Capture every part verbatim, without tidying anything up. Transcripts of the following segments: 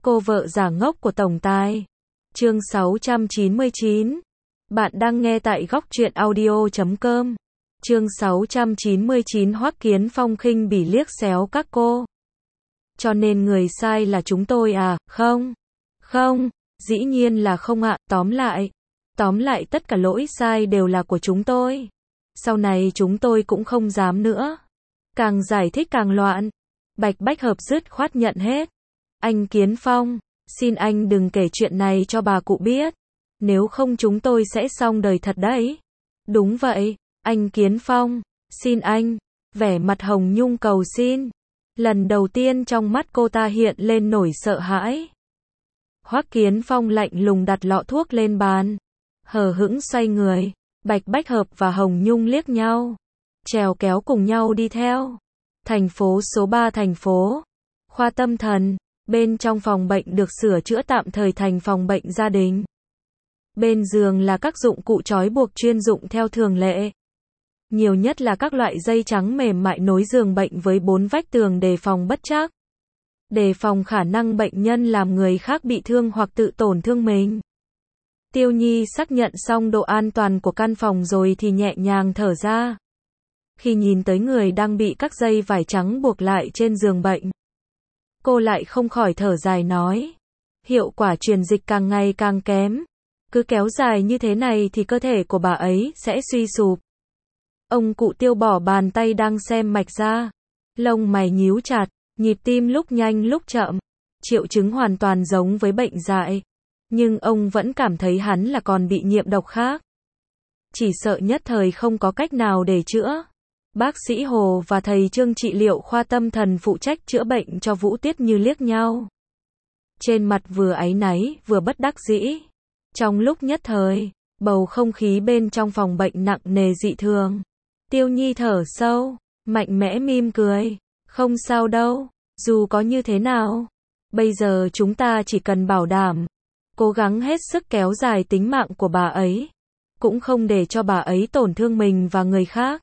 Cô vợ giả ngốc của tổng tài. Chương sáu trăm chín mươi chín. Bạn đang nghe tại góc truyện audio chấm com. Chương sáu trăm chín mươi chín. Hoắc Kiến Phong khinh bỉ liếc xéo các cô. Cho nên người sai là chúng tôi à? Không. Không, dĩ nhiên là không ạ. Tóm lại, tóm lại tất cả lỗi sai đều là của chúng tôi. Sau này chúng tôi cũng không dám nữa. Càng giải thích càng loạn. Bạch Bách Hợp dứt khoát nhận hết. Anh Kiến Phong, xin anh đừng kể chuyện này cho bà cụ biết. Nếu không chúng tôi sẽ xong đời thật đấy. Đúng vậy, anh Kiến Phong, xin anh. Vẻ mặt Hồng Nhung cầu xin. Lần đầu tiên trong mắt cô ta hiện lên nổi sợ hãi. Hoắc Kiến Phong lạnh lùng đặt lọ thuốc lên bàn. Hờ hững xoay người. Bạch Bách Hợp và Hồng Nhung liếc nhau. Trèo kéo cùng nhau đi theo. Thành phố số ba thành phố. Khoa tâm thần. Bên trong phòng bệnh được sửa chữa tạm thời thành phòng bệnh gia đình. Bên giường là các dụng cụ trói buộc chuyên dụng theo thường lệ. Nhiều nhất là các loại dây trắng mềm mại nối giường bệnh với bốn vách tường đề phòng bất trắc. Đề phòng khả năng bệnh nhân làm người khác bị thương hoặc tự tổn thương mình. Tiêu Nhi xác nhận xong độ an toàn của căn phòng rồi thì nhẹ nhàng thở ra. Khi nhìn tới người đang bị các dây vải trắng buộc lại trên giường bệnh, cô lại không khỏi thở dài nói. Hiệu quả truyền dịch càng ngày càng kém. Cứ kéo dài như thế này thì cơ thể của bà ấy sẽ suy sụp. Ông cụ Tiêu bỏ bàn tay đang xem mạch ra. Lông mày nhíu chặt, nhịp tim lúc nhanh lúc chậm. Triệu chứng hoàn toàn giống với bệnh dại. Nhưng ông vẫn cảm thấy hắn là còn bị nhiễm độc khác. Chỉ sợ nhất thời không có cách nào để chữa. Bác sĩ Hồ và thầy Trương trị liệu khoa tâm thần phụ trách chữa bệnh cho Vũ Tiết Như liếc nhau. Trên mặt vừa áy náy, vừa bất đắc dĩ. Trong lúc nhất thời, bầu không khí bên trong phòng bệnh nặng nề dị thường. Tiêu Nhi thở sâu, mạnh mẽ mỉm cười. Không sao đâu, dù có như thế nào. Bây giờ chúng ta chỉ cần bảo đảm, cố gắng hết sức kéo dài tính mạng của bà ấy. Cũng không để cho bà ấy tổn thương mình và người khác.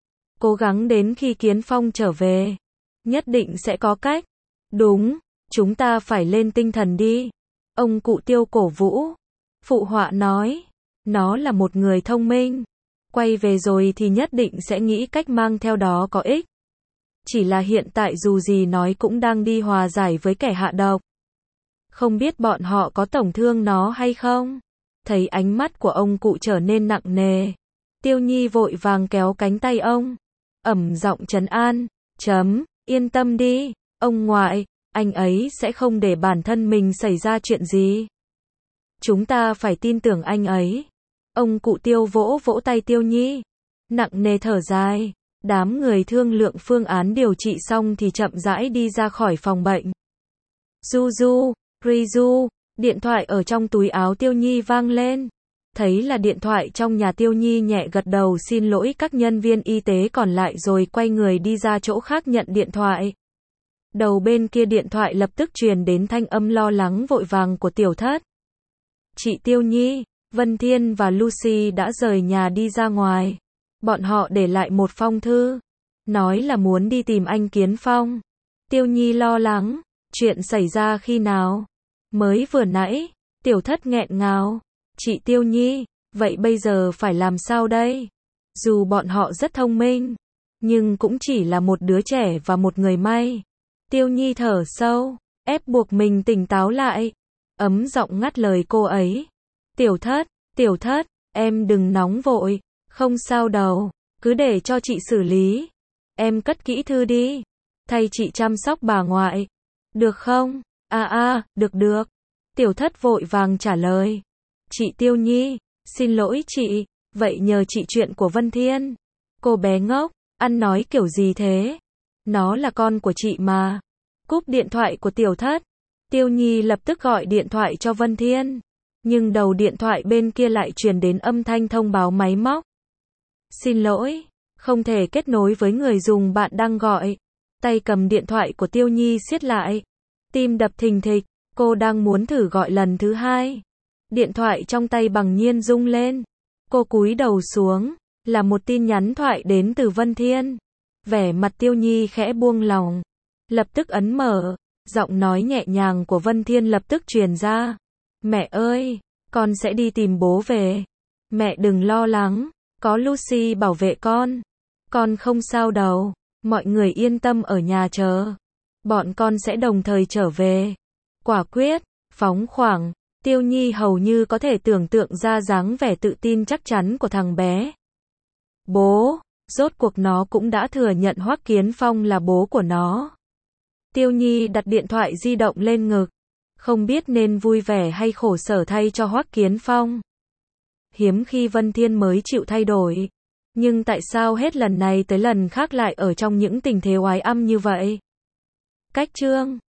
Cố gắng đến khi Kiến Phong trở về. Nhất định sẽ có cách. Đúng, chúng ta phải lên tinh thần đi. Ông cụ Tiêu cổ vũ. Phụ họa nói. Nó là một người thông minh. Quay về rồi thì nhất định sẽ nghĩ cách mang theo đó có ích. Chỉ là hiện tại dù gì nói cũng đang đi hòa giải với kẻ hạ độc. Không biết bọn họ có tổn thương nó hay không? Thấy ánh mắt của ông cụ trở nên nặng nề. Tiêu Nhi vội vàng kéo cánh tay ông. Ẩm giọng trấn an. Chấm, yên tâm đi, ông ngoại, anh ấy sẽ không để bản thân mình xảy ra chuyện gì. Chúng ta phải tin tưởng anh ấy. Ông cụ Tiêu vỗ vỗ tay Tiêu Nhi. Nặng nề thở dài. Đám người thương lượng phương án điều trị xong thì chậm rãi đi ra khỏi phòng bệnh. Du du, ri du, điện thoại ở trong túi áo Tiêu Nhi vang lên. Thấy là điện thoại trong nhà, Tiêu Nhi nhẹ gật đầu xin lỗi các nhân viên y tế còn lại rồi quay người đi ra chỗ khác nhận điện thoại. Đầu bên kia điện thoại lập tức truyền đến thanh âm lo lắng vội vàng của Tiểu Thất. Chị Tiêu Nhi, Vân Thiên và Lucy đã rời nhà đi ra ngoài. Bọn họ để lại một phong thư. Nói là muốn đi tìm anh Kiến Phong. Tiêu Nhi lo lắng. Chuyện xảy ra khi nào? Mới vừa nãy. Tiểu Thất nghẹn ngào. Chị Tiêu Nhi, vậy bây giờ phải làm sao đây? Dù bọn họ rất thông minh, nhưng cũng chỉ là một đứa trẻ và một người may. Tiêu Nhi thở sâu, ép buộc mình tỉnh táo lại. Ấm giọng ngắt lời cô ấy. Tiểu Thất, Tiểu Thất, em đừng nóng vội. Không sao đâu, cứ để cho chị xử lý. Em cất kỹ thư đi. Thay chị chăm sóc bà ngoại. Được không? À à, được được. Tiểu Thất vội vàng trả lời. Chị Tiêu Nhi, xin lỗi chị, vậy nhờ chị chuyện của Vân Thiên. Cô bé ngốc, ăn nói kiểu gì thế? Nó là con của chị mà. Cúp điện thoại của Tiểu Thất. Tiêu Nhi lập tức gọi điện thoại cho Vân Thiên. Nhưng đầu điện thoại bên kia lại truyền đến âm thanh thông báo máy móc. Xin lỗi, không thể kết nối với người dùng bạn đang gọi. Tay cầm điện thoại của Tiêu Nhi siết lại. Tim đập thình thịch, cô đang muốn thử gọi lần thứ hai. Điện thoại trong tay bằng nhiên rung lên. Cô cúi đầu xuống, là một tin nhắn thoại đến từ Vân Thiên. Vẻ mặt Tiêu Nhi khẽ buông lòng. Lập tức ấn mở, Giọng nói nhẹ nhàng của Vân Thiên lập tức truyền ra. Mẹ ơi, con sẽ đi tìm bố về. Mẹ đừng lo lắng, có Lucy bảo vệ con. Con không sao đâu, mọi người yên tâm ở nhà chờ. Bọn con sẽ đồng thời trở về. Quả quyết, phóng khoáng, Tiêu Nhi hầu như có thể tưởng tượng ra dáng vẻ tự tin chắc chắn của thằng bé. Bố, rốt cuộc nó cũng đã thừa nhận Hoắc Kiến Phong là bố của nó. Tiêu Nhi đặt điện thoại di động lên ngực, không biết nên vui vẻ hay khổ sở thay cho Hoắc Kiến Phong. Hiếm khi Vân Thiên mới chịu thay đổi, nhưng tại sao hết lần này tới lần khác lại ở trong những tình thế oái âm như vậy? Cách chương